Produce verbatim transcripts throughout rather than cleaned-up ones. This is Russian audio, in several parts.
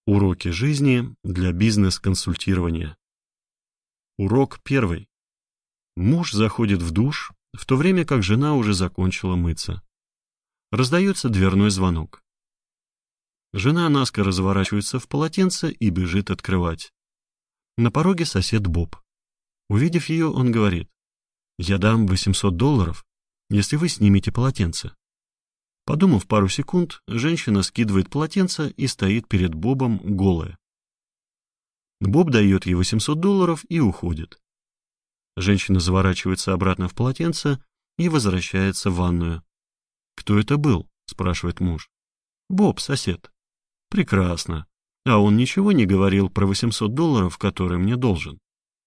Уроки жизни для бизнес-консультирования. Урок первый. Муж заходит в душ, в то время как жена уже закончила мыться. Раздается дверной звонок. Жена наскоро разворачивается в полотенце и бежит открывать. На пороге сосед Боб. Увидев ее, он говорит: «Я дам восемьсот долларов, если вы снимете полотенце». Подумав пару секунд, женщина скидывает полотенце и стоит перед Бобом голая. Боб дает ей восемьсот долларов и уходит. Женщина заворачивается обратно в полотенце и возвращается в ванную. «Кто это был?» — спрашивает муж. «Боб, сосед». «Прекрасно. А он ничего не говорил про восемьсот долларов, которые мне должен?»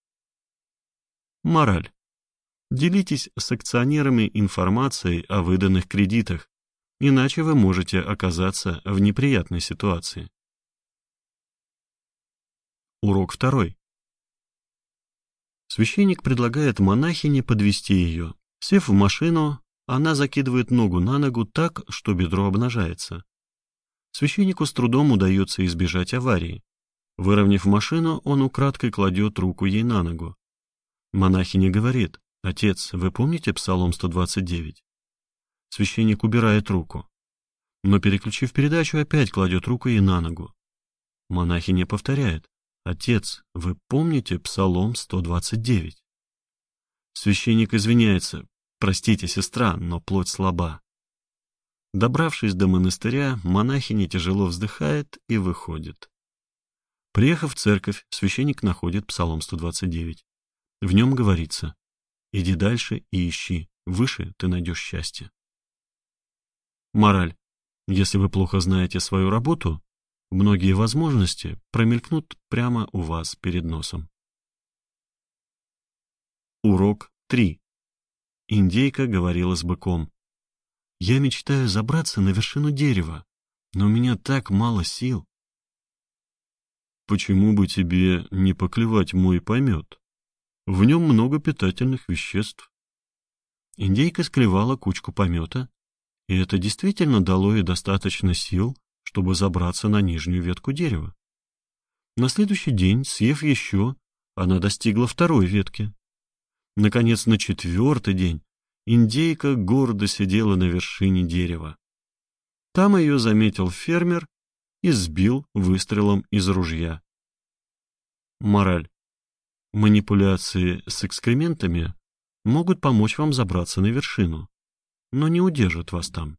Мораль. Делитесь с акционерами информацией о выданных кредитах, иначе вы можете оказаться в неприятной ситуации. Урок второй. Священник предлагает монахине подвезти ее. Сев в машину, она закидывает ногу на ногу так, что бедро обнажается. Священнику с трудом удается избежать аварии. Выровняв машину, он украдкой кладет руку ей на ногу. Монахиня говорит: «Отец, вы помните Псалом сто двадцать девять?» Священник убирает руку, но, переключив передачу, опять кладет руку ей на ногу. Монахиня повторяет: «Отец, вы помните Псалом сто двадцать девять?» Священник извиняется: «Простите, сестра, но плоть слаба». Добравшись до монастыря, монахиня тяжело вздыхает и выходит. Приехав в церковь, священник находит Псалом сто двадцать девять. В нем говорится: «Иди дальше и ищи, выше ты найдешь счастье». Мораль. Если вы плохо знаете свою работу, многие возможности промелькнут прямо у вас перед носом. Урок три. Индейка говорила с быком: «Я мечтаю забраться на вершину дерева, но у меня так мало сил». «Почему бы тебе не поклевать мой помет? В нем много питательных веществ». Индейка склевала кучку помета, и это действительно дало ей достаточно сил, чтобы забраться на нижнюю ветку дерева. На следующий день, съев еще, она достигла второй ветки. Наконец, на четвертый день индейка гордо сидела на вершине дерева. Там ее заметил фермер и сбил выстрелом из ружья. Мораль. Манипуляции с экскрементами могут помочь вам забраться на вершину, но не удержат вас там.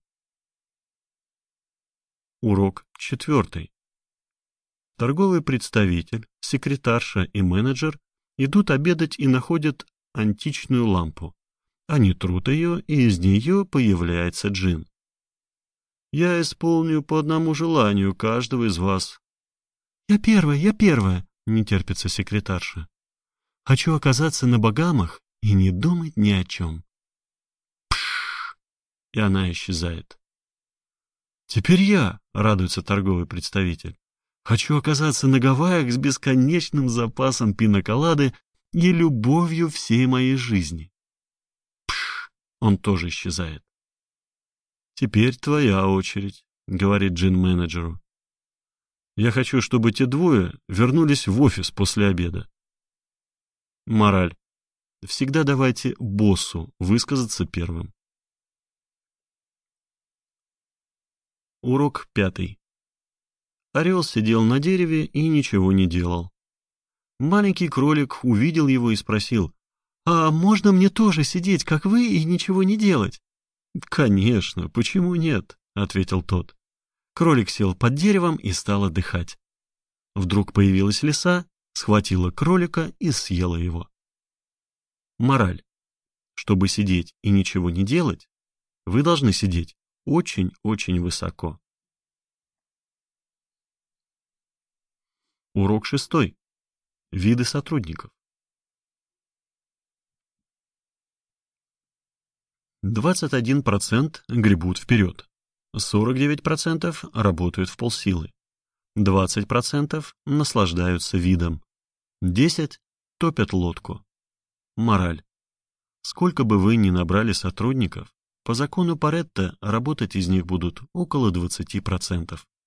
Урок четвертый. Торговый представитель, секретарша и менеджер идут обедать и находят античную лампу. Они трут ее, и из нее появляется джин. «Я исполню по одному желанию каждого из вас». «Я первая, я первая», — не терпится секретарша. «Хочу оказаться на Багамах и не думать ни о чем». Пшш! И она исчезает. «Теперь я», — радуется торговый представитель. «Хочу оказаться на Гавайях с бесконечным запасом пина-колады и любовью всей моей жизни». Пш! Он тоже исчезает. «Теперь твоя очередь», — говорит Джин менеджеру. «Я хочу, чтобы те двое вернулись в офис после обеда». Мораль. Всегда давайте боссу высказаться первым. Урок пятый. Орел сидел на дереве и ничего не делал. Маленький кролик увидел его и спросил: «А можно мне тоже сидеть, как вы, и ничего не делать?» «Конечно, почему нет?» — ответил тот. Кролик сел под деревом и стал отдыхать. Вдруг появилась лиса, схватила кролика и съела его. Мораль. Чтобы сидеть и ничего не делать, вы должны сидеть очень-очень высоко. Урок шестой. Виды сотрудников. двадцать один процент гребут вперед, сорок девять процентов работают в полсилы, двадцать процентов наслаждаются видом, десять процентов топят лодку. Мораль. Сколько бы вы ни набрали сотрудников, по закону Паретто работать из них будут около двадцати процентов.